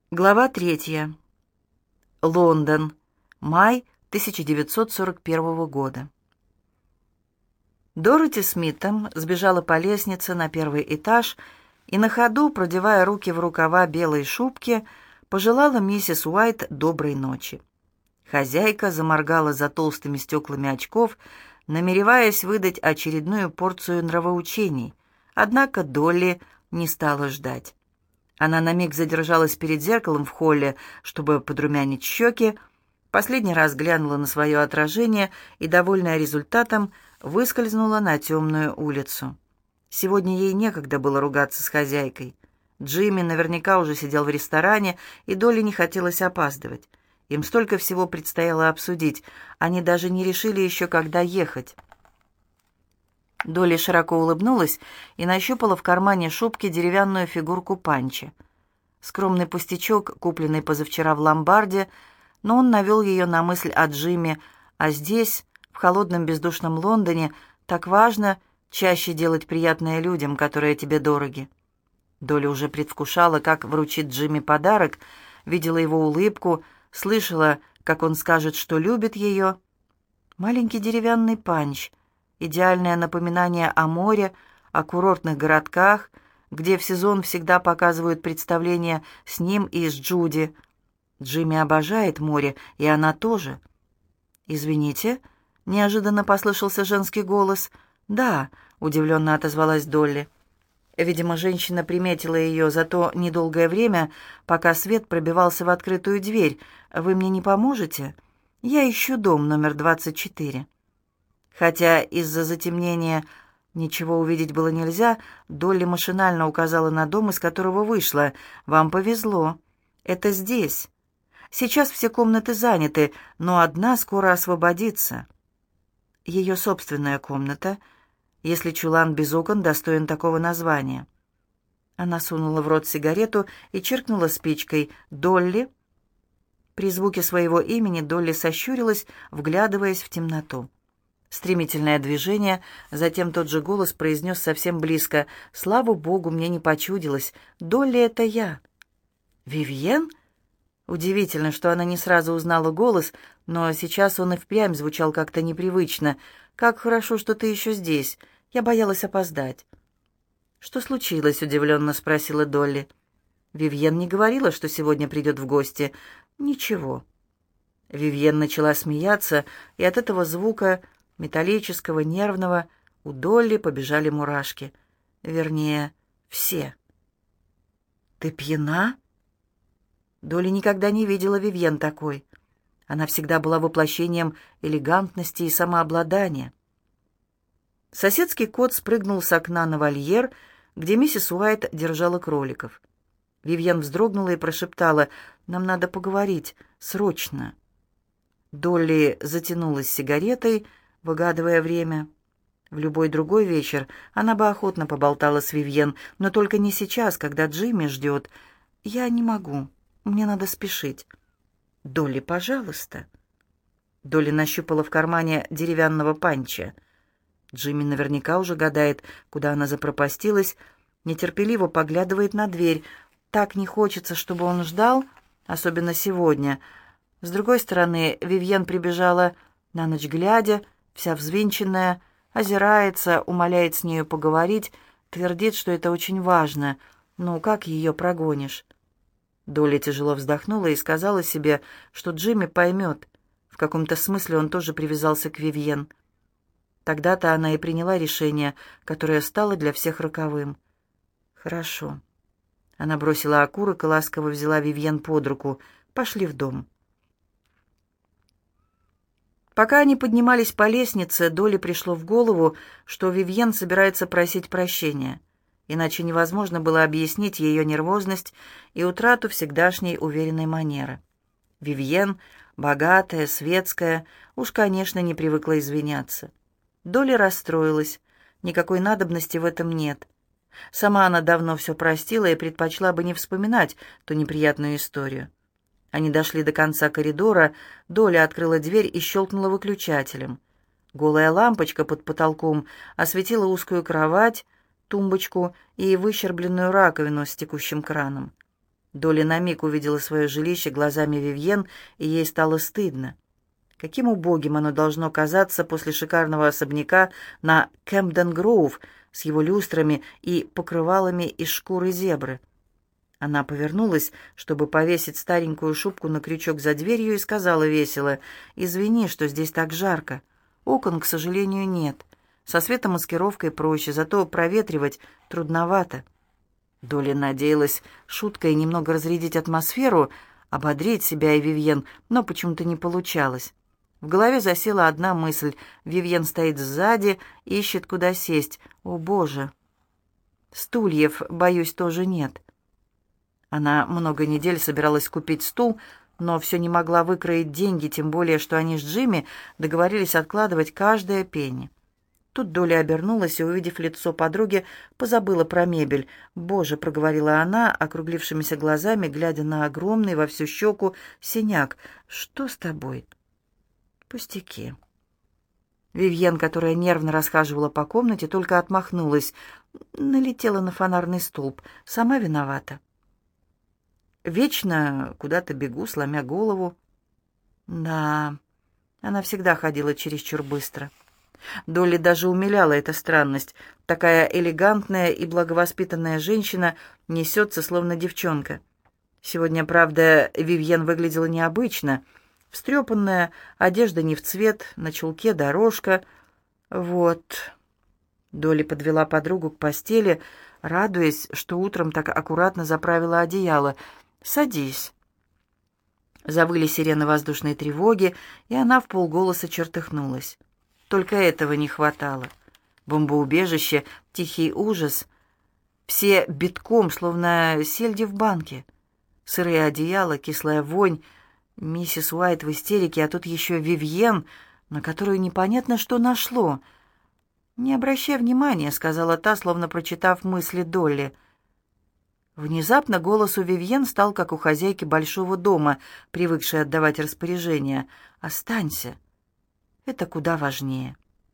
Глава 3. Лондон. Май 1941 года. Дороти Смитом сбежала по лестнице на первый этаж и на ходу, продевая руки в рукава белой шубки, пожелала миссис Уайт доброй ночи. Хозяйка заморгала за толстыми стеклами очков, намереваясь выдать очередную порцию нравоучений, однако Долли не стала ждать. Она на миг задержалась перед зеркалом в холле, чтобы подрумянить щеки, последний раз глянула на свое отражение и, довольная результатом, выскользнула на темную улицу. Сегодня ей некогда было ругаться с хозяйкой. Джимми наверняка уже сидел в ресторане, и Долли не хотелось опаздывать. Им столько всего предстояло обсудить, они даже не решили еще, когда ехать. Долли широко улыбнулась и нащупала в кармане шубки деревянную фигурку Панча. Скромный пустячок, купленный позавчера в ломбарде, но он навел ее на мысль о Джиме, а здесь, в холодном бездушном Лондоне, так важно чаще делать приятное людям, которые тебе дороги. Долли уже предвкушала, как вручит Джимми подарок, видела его улыбку, слышала, как он скажет, что любит ее. Маленький деревянный Панч — идеальное напоминание о море, о курортных городках, где в сезон всегда показывают представления с ним и с Джуди. Джимми обожает море, и она тоже. «Извините», — неожиданно послышался женский голос. «Да», — удивленно отозвалась Долли. Видимо, женщина приметила ее за то недолгое время, пока свет пробивался в открытую дверь. «Вы мне не поможете? Я ищу дом номер 24». Хотя из-за затемнения ничего увидеть было нельзя, Долли машинально указала на дом, из которого вышла. «Вам повезло. Это здесь. Сейчас все комнаты заняты, но одна скоро освободится». Ее собственная комната, если чулан без окон достоин такого названия. Она сунула в рот сигарету и чиркнула спичкой. «Долли?» При звуке своего имени Долли сощурилась, вглядываясь в темноту. Стремительное движение, затем тот же голос произнес совсем близко: «Слава Богу, мне не почудилось. Долли, это я». «Вивьен?» Удивительно, что она не сразу узнала голос, но сейчас он и впрямь звучал как-то непривычно. «Как хорошо, что ты еще здесь. Я боялась опоздать». «Что случилось?» — удивленно спросила Долли. «Вивьен не говорила, что сегодня придет в гости». «Ничего». Вивьен начала смеяться, и от этого звука, металлического, нервного, у Долли побежали мурашки. Вернее, все. «Ты пьяна?» Долли никогда не видела Вивьен такой. Она всегда была воплощением элегантности и самообладания. Соседский кот спрыгнул с окна на вольер, где миссис Уайт держала кроликов. Вивьен вздрогнула и прошептала: «Нам надо поговорить. Срочно». Долли затянулась сигаретой, выгадывая время. В любой другой вечер она бы охотно поболтала с Вивьен, но только не сейчас, когда Джимми ждет. «Я не могу. Мне надо спешить». «Долли, пожалуйста». Долли нащупала в кармане деревянного Панча. Джимми наверняка уже гадает, куда она запропастилась, нетерпеливо поглядывает на дверь. Так не хочется, чтобы он ждал, особенно сегодня. С другой стороны, Вивьен прибежала на ночь глядя, вся взвинченная, озирается, умоляет с нею поговорить, твердит, что это очень важно. Ну, как ее прогонишь? Долли тяжело вздохнула и сказала себе, что Джимми поймет. В каком-то смысле он тоже привязался к Вивьен. Тогда-то она и приняла решение, которое стало для всех роковым. «Хорошо». Она бросила окурок и ласково взяла Вивьен под руку. «Пошли в дом». Пока они поднимались по лестнице, Долли пришло в голову, что Вивьен собирается просить прощения, иначе невозможно было объяснить ее нервозность и утрату всегдашней уверенной манеры. Вивьен, богатая, светская, уж, конечно, не привыкла извиняться. Долли расстроилась, никакой надобности в этом нет. Сама она давно все простила и предпочла бы не вспоминать ту неприятную историю. Они дошли до конца коридора, Долли открыла дверь и щелкнула выключателем. Голая лампочка под потолком осветила узкую кровать, тумбочку и выщербленную раковину с текущим краном. Долли на миг увидела свое жилище глазами Вивьен, и ей стало стыдно. Каким убогим оно должно казаться после шикарного особняка на Кэмпден-Гроув с его люстрами и покрывалами из шкуры зебры. Она повернулась, чтобы повесить старенькую шубку на крючок за дверью, и сказала весело: «Извини, что здесь так жарко. Окон, к сожалению, нет. Со светомаскировкой проще, зато проветривать трудновато». Долли надеялась шуткой немного разрядить атмосферу, ободрить себя и Вивьен, но почему-то не получалось. В голове засела одна мысль: Вивьен стоит сзади, ищет, куда сесть. О, Боже! Стульев, боюсь, тоже нет. Она много недель собиралась купить стул, но все не могла выкроить деньги, тем более, что они с Джимми договорились откладывать каждое пенни. Тут Долли обернулась и, увидев лицо подруги, позабыла про мебель. «Боже!» — проговорила она, округлившимися глазами, глядя на огромный во всю щеку синяк. «Что с тобой?» «Пустяки». Вивьен, которая нервно расхаживала по комнате, только отмахнулась. Налетела на фонарный столб. Сама виновата. Вечно куда-то бегу, сломя голову. Да, она всегда ходила чересчур быстро. Долли даже умиляла эта странность. Такая элегантная и благовоспитанная женщина несется, словно девчонка. Сегодня, правда, Вивьен выглядела необычно. Встрепанная, одежда не в цвет, на чулке дорожка. Вот. Долли подвела подругу к постели, радуясь, что утром так аккуратно заправила одеяло. «Садись». Завыли сирены воздушной тревоги, и она вполголоса чертыхнулась. Только этого не хватало. Бомбоубежище, тихий ужас. Все битком, словно сельди в банке. Сырые одеяла, кислая вонь. Миссис Уайт в истерике, а тут еще Вивьен, на которую непонятно что нашло. «Не обращай внимания», — сказала та, словно прочитав мысли Долли. Внезапно голос у Вивьен стал, как у хозяйки большого дома, привыкшей отдавать распоряжения. «Останься. Это куда важнее».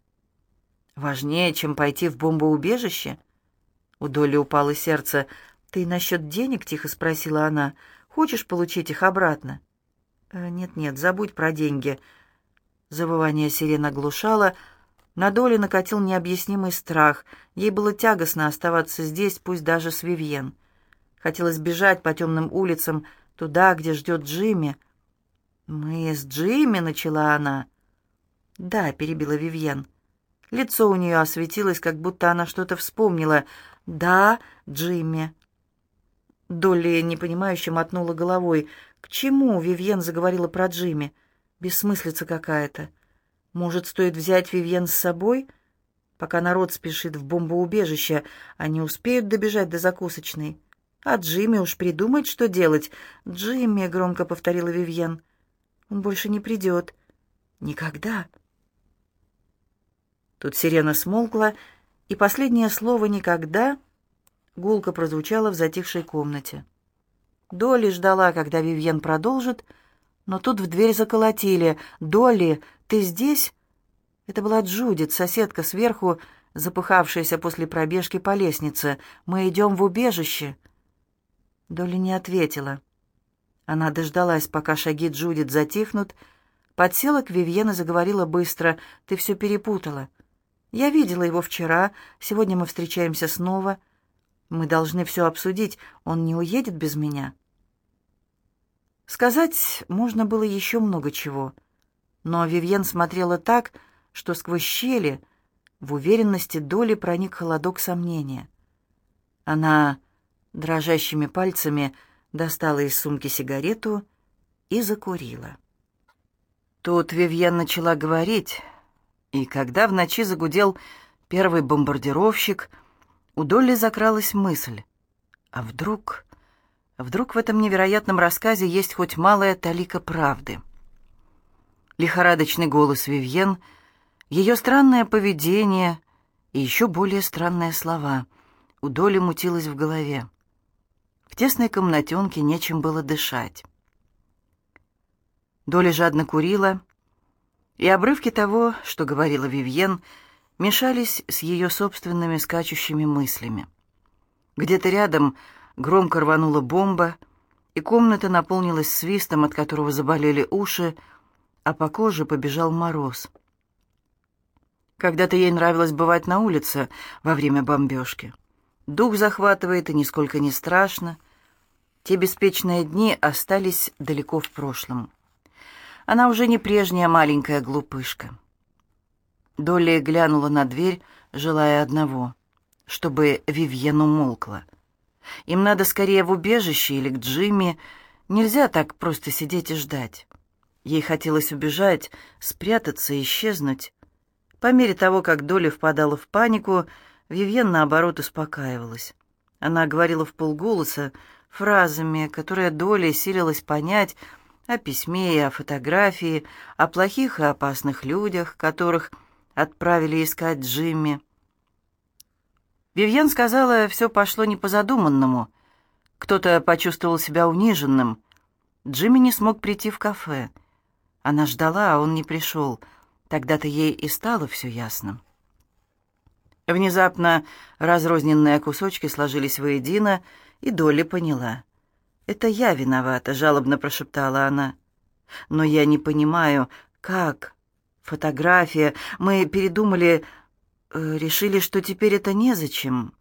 «Важнее, чем пойти в бомбоубежище?» У Долли упало сердце. «Ты насчет денег?» — тихо спросила она. «Хочешь получить их обратно?» «Нет-нет, забудь про деньги». Завывание сирен оглушало. На Долли накатил необъяснимый страх. Ей было тягостно оставаться здесь, пусть даже с Вивьен. Хотелось бежать по темным улицам, туда, где ждет Джимми. «Мы с Джимми», — начала она. «Да», — перебила Вивьен. Лицо у нее осветилось, как будто она что-то вспомнила. «Да, Джимми». Долли непонимающе мотнула головой. «К чему?» — Вивьен заговорила про Джимми. «Бессмыслица какая-то. Может, стоит взять Вивьен с собой? Пока народ спешит в бомбоубежище, они успеют добежать до закусочной. А Джимми уж придумает, что делать». «Джимми», — громко повторила Вивьен. «Он больше не придет. Никогда». Тут сирена смолкла, и последнее слово «никогда» гулко прозвучало в затихшей комнате. Долли ждала, когда Вивьен продолжит, но тут в дверь заколотили. «Долли, ты здесь?» Это была Джудит, соседка сверху, запыхавшаяся после пробежки по лестнице. «Мы идем в убежище». Долли не ответила. Она дождалась, пока шаги Джудит затихнут, подсела к Вивьен и заговорила быстро. «Ты все перепутала. Я видела его вчера, сегодня мы встречаемся снова. Мы должны все обсудить, он не уедет без меня». Сказать можно было еще много чего, но Вивьен смотрела так, что сквозь щели в уверенности Долли проник холодок сомнения. Она дрожащими пальцами достала из сумки сигарету и закурила. Тут Вивьен начала говорить, и когда в ночи загудел первый бомбардировщик, у Долли закралась мысль: а вдруг в этом невероятном рассказе есть хоть малая талика правды? Лихорадочный голос Вивьен, ее странное поведение и еще более странные слова. У Долли мутилось в голове. В тесной комнатенке нечем было дышать. Долли жадно курила, и обрывки того, что говорила Вивьен, мешались с ее собственными скачущими мыслями. Где-то рядом громко рванула бомба, и комната наполнилась свистом, от которого заболели уши, а по коже побежал мороз. Когда-то ей нравилось бывать на улице во время бомбежки. Дух захватывает, и нисколько не страшно. Те беспечные дни остались далеко в прошлом. Она уже не прежняя маленькая глупышка. Долли глянула на дверь, желая одного, чтобы Вивьен умолкла. Им надо скорее в убежище или к Джимми. Нельзя так просто сидеть и ждать. Ей хотелось убежать, спрятаться, исчезнуть. По мере того, как Долли впадала в панику, Вивьен, наоборот, успокаивалась. Она говорила вполголоса, фразами, которые Долли силилась понять, о письме и о фотографии, о плохих и опасных людях, которых отправили искать Джимми. Вивьен сказала, все пошло не по задуманному. Кто-то почувствовал себя униженным. Джимми не смог прийти в кафе. Она ждала, а он не пришел. Тогда-то ей и стало все ясно. Внезапно разрозненные кусочки сложились воедино, и Долли поняла. «Это я виновата», — жалобно прошептала она. «Но я не понимаю, как? Фотография. Мы передумали, решили, что теперь это незачем».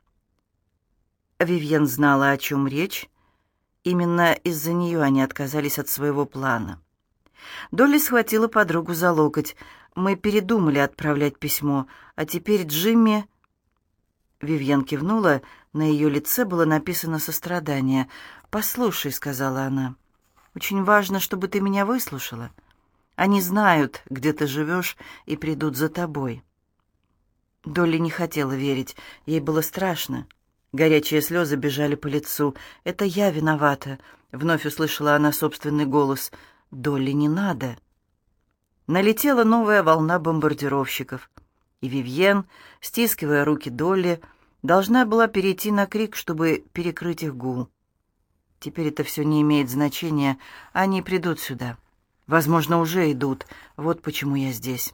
Вивьен знала, о чем речь. Именно из-за нее они отказались от своего плана. Долли схватила подругу за локоть. «Мы передумали отправлять письмо, а теперь Джимми...» Вивьен кивнула, на ее лице было написано сострадание. «Послушай», — сказала она, — «очень важно, чтобы ты меня выслушала. Они знают, где ты живешь, и придут за тобой». Долли не хотела верить, ей было страшно. Горячие слезы бежали по лицу. «Это я виновата», — вновь услышала она собственный голос. «Долли, не надо». Налетела новая волна бомбардировщиков, и Вивьен, стискивая руки Долли, должна была перейти на крик, чтобы перекрыть их гул. «Теперь это все не имеет значения, они придут сюда. Возможно, уже идут, вот почему я здесь».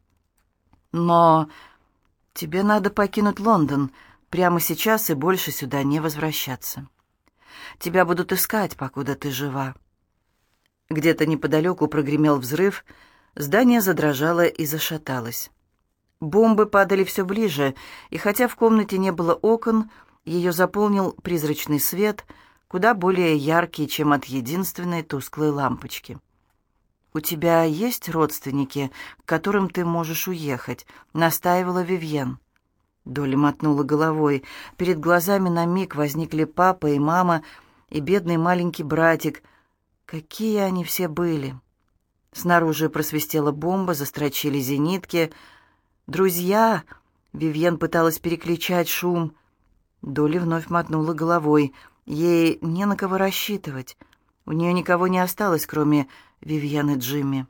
«Но тебе надо покинуть Лондон прямо сейчас и больше сюда не возвращаться. Тебя будут искать, покуда ты жива». Где-то неподалеку прогремел взрыв, здание задрожало и зашаталось. Бомбы падали все ближе, и хотя в комнате не было окон, ее заполнил призрачный свет, куда более яркий, чем от единственной тусклой лампочки. «У тебя есть родственники, к которым ты можешь уехать?» — настаивала Вивьен. Долли мотнула головой. Перед глазами на миг возникли папа и мама, и бедный маленький братик. Какие они все были! Снаружи просвистела бомба, застрочили зенитки. «Друзья!» — Вивьен пыталась перекричать шум. Долли вновь мотнула головой. Ей не на кого рассчитывать. У нее никого не осталось, кроме Вивьен и Джимми.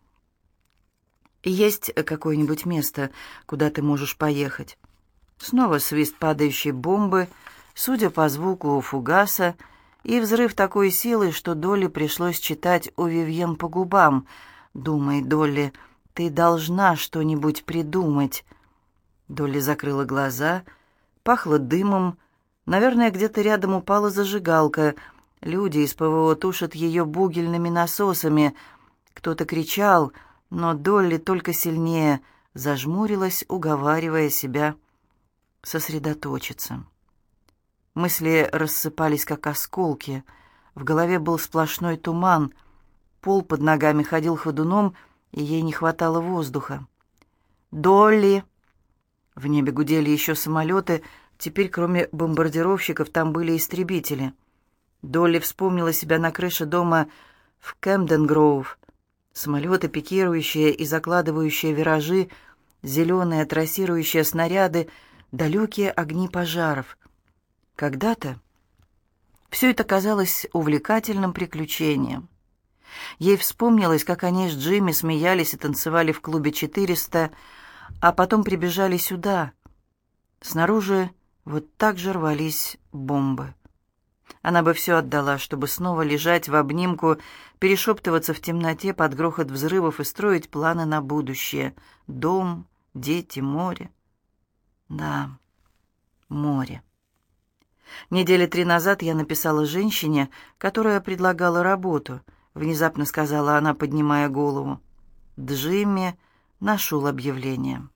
«Есть какое-нибудь место, куда ты можешь поехать?» Снова свист падающей бомбы, судя по звуку фугаса, и взрыв такой силы, что Долли пришлось читать у Вивьен по губам. «Думай, Долли, ты должна что-нибудь придумать». Долли закрыла глаза, пахло дымом. Наверное, где-то рядом упала зажигалка. Люди из ПВО тушат ее бугельными насосами. Кто-то кричал, но Долли только сильнее зажмурилась, уговаривая себя сосредоточиться. Мысли рассыпались, как осколки. В голове был сплошной туман. Пол под ногами ходил ходуном, и ей не хватало воздуха. «Долли!» В небе гудели еще самолеты. Теперь, кроме бомбардировщиков, там были истребители. Долли вспомнила себя на крыше дома в Кэмден-Гроув. Самолеты, пикирующие и закладывающие виражи, зеленые трассирующие снаряды, далекие огни пожаров. Когда-то все это казалось увлекательным приключением. Ей вспомнилось, как они с Джимми смеялись и танцевали в клубе 400, а потом прибежали сюда. Снаружи вот так же рвались бомбы. Она бы все отдала, чтобы снова лежать в обнимку, перешептываться в темноте под грохот взрывов и строить планы на будущее. Дом, дети, море. Да, море. Недели 3 назад я написала женщине, которая предлагала работу, внезапно сказала она, поднимая голову. Джимми нашел объявление.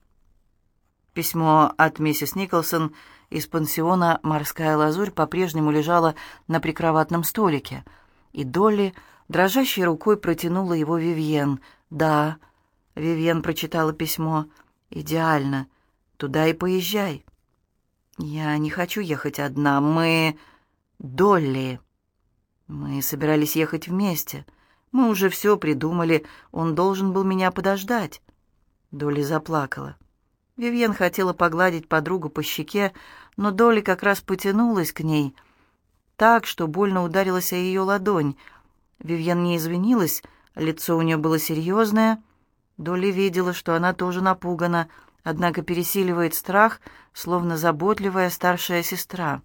Письмо от миссис Николсон из пансиона «Морская лазурь» по-прежнему лежало на прикроватном столике, и Долли дрожащей рукой протянула его Вивьен. «Да», — Вивьен прочитала письмо, — «идеально. Туда и поезжай». «Я не хочу ехать одна. Долли. Мы собирались ехать вместе. Мы уже все придумали. Он должен был меня подождать». Долли заплакала. Вивьен хотела погладить подругу по щеке, но Долли как раз потянулась к ней так, что больно ударилась о ее ладонь. Вивьен не извинилась, лицо у нее было серьезное. Долли видела, что она тоже напугана, однако пересиливает страх, словно заботливая старшая сестра.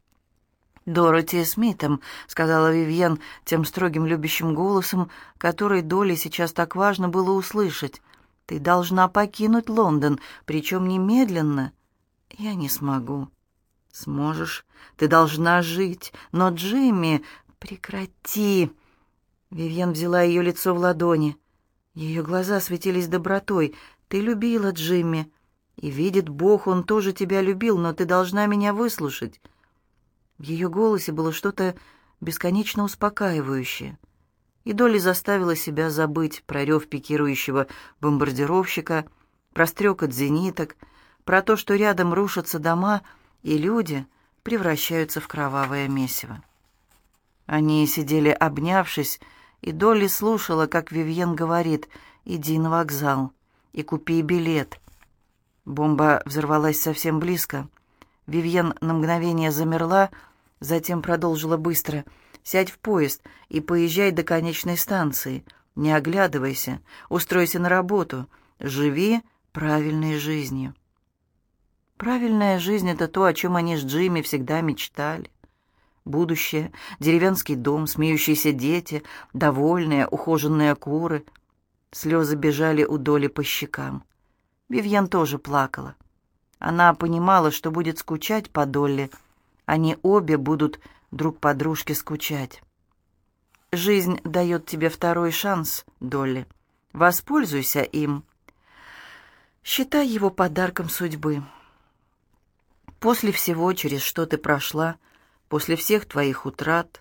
«Дороти Смитом», — сказала Вивьен тем строгим любящим голосом, который Долли сейчас так важно было услышать. «Ты должна покинуть Лондон, причем немедленно». «Я не смогу». «Сможешь. Ты должна жить. Но, Джимми, прекрати». Вивьен взяла ее лицо в ладони. Ее глаза светились добротой. «Ты любила Джимми. И видит Бог, он тоже тебя любил, но ты должна меня выслушать». В ее голосе было что-то бесконечно успокаивающее. И Долли заставила себя забыть про рев пикирующего бомбардировщика, про стрекот зениток, про то, что рядом рушатся дома, и люди превращаются в кровавое месиво. Они сидели обнявшись, и Долли слушала, как Вивьен говорит: «Иди на вокзал и купи билет». Бомба взорвалась совсем близко. Вивьен на мгновение замерла, затем продолжила быстро: «Сядь в поезд и поезжай до конечной станции. Не оглядывайся, устройся на работу, живи правильной жизнью». Правильная жизнь — это то, о чем они с Джимми всегда мечтали. Будущее, деревенский дом, смеющиеся дети, довольные, ухоженные куры. Слезы бежали у Долли по щекам. Вивьен тоже плакала. Она понимала, что будет скучать по Долли. Они обе будут друг по дружке скучать. «Жизнь дает тебе второй шанс, Долли. Воспользуйся им. Считай его подарком судьбы. После всего, через что ты прошла, после всех твоих утрат».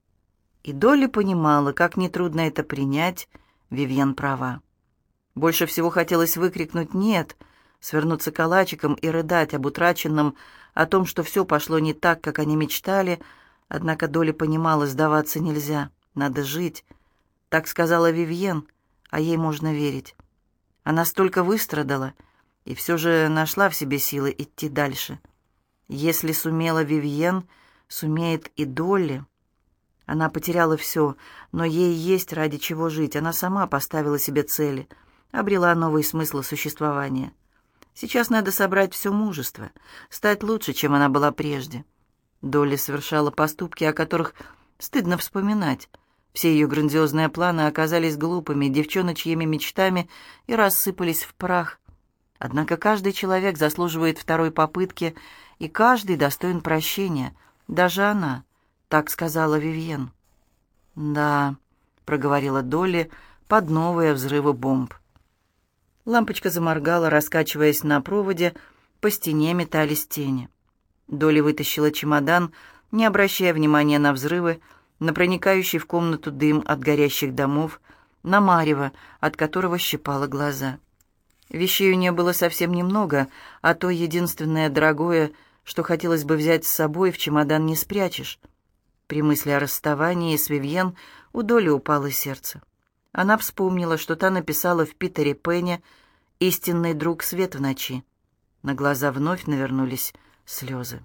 И Долли понимала, как нетрудно это принять, Вивьен права. Больше всего хотелось выкрикнуть «нет», свернуться калачиком и рыдать об утраченном, о том, что все пошло не так, как они мечтали, однако Долли понимала, сдаваться нельзя, надо жить. Так сказала Вивьен, а ей можно верить. Она столько выстрадала и все же нашла в себе силы идти дальше. Если сумела Вивьен, сумеет и Долли. Она потеряла все, но ей есть ради чего жить. Она сама поставила себе цели, обрела новый смысл существования. Сейчас надо собрать все мужество, стать лучше, чем она была прежде. Долли совершала поступки, о которых стыдно вспоминать. Все ее грандиозные планы оказались глупыми, девчоночьими мечтами и рассыпались в прах. Однако каждый человек заслуживает второй попытки, и каждый достоин прощения, даже она, так сказала Вивьен. «Да», — проговорила Долли под новые взрывы бомб. Лампочка заморгала, раскачиваясь на проводе, по стене метались тени. Долли вытащила чемодан, не обращая внимания на взрывы, на проникающий в комнату дым от горящих домов, на марево, от которого щипало глаза. Вещей у нее было совсем немного, а то единственное дорогое, что хотелось бы взять с собой, в чемодан не спрячешь. При мысли о расставании с Вивьен у Долли упало сердце. Она вспомнила, что та написала в Питере Пенне «Истинный друг, свет в ночи». На глаза вновь навернулись слезы.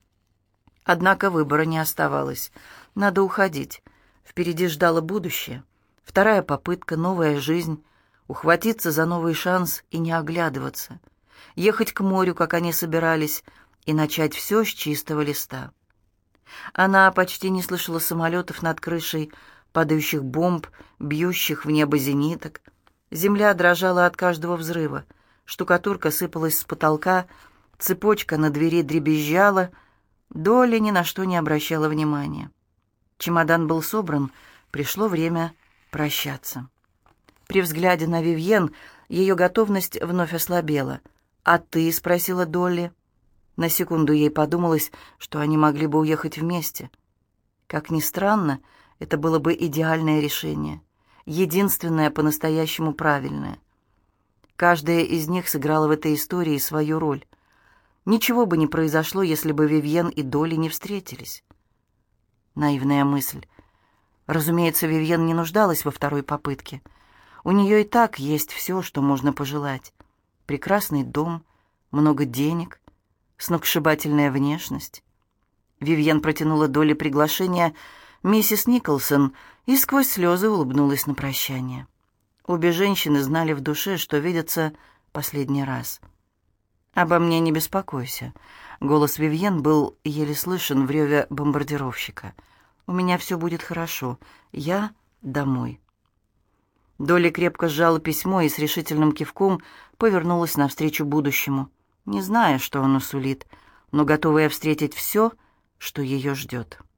Однако выбора не оставалось. Надо уходить. Впереди ждало будущее. Вторая попытка, новая жизнь. Ухватиться за новый шанс и не оглядываться. Ехать к морю, как они собирались, и начать все с чистого листа. Она почти не слышала самолетов над крышей, падающих бомб, бьющих в небо зениток. Земля дрожала от каждого взрыва. Штукатурка сыпалась с потолка, цепочка на двери дребезжала. Долли ни на что не обращала внимания. Чемодан был собран, пришло время прощаться. При взгляде на Вивьен ее готовность вновь ослабела. «А ты?» — спросила Долли. На секунду ей подумалось, что они могли бы уехать вместе. Как ни странно, это было бы идеальное решение, единственное по-настоящему правильное. Каждая из них сыграла в этой истории свою роль. Ничего бы не произошло, если бы Вивьен и Долли не встретились. Наивная мысль. Разумеется, Вивьен не нуждалась во второй попытке. У нее и так есть все, что можно пожелать. Прекрасный дом, много денег, сногсшибательная внешность. Вивьен протянула Долли приглашение миссис Николсон и сквозь слезы улыбнулась на прощание. Обе женщины знали в душе, что видятся последний раз. «Обо мне не беспокойся». Голос Вивьен был еле слышен в реве бомбардировщика. «У меня все будет хорошо. Я домой». Долли крепко сжала письмо и с решительным кивком повернулась навстречу будущему, не зная, что оно сулит, но готовая встретить все, что ее ждет.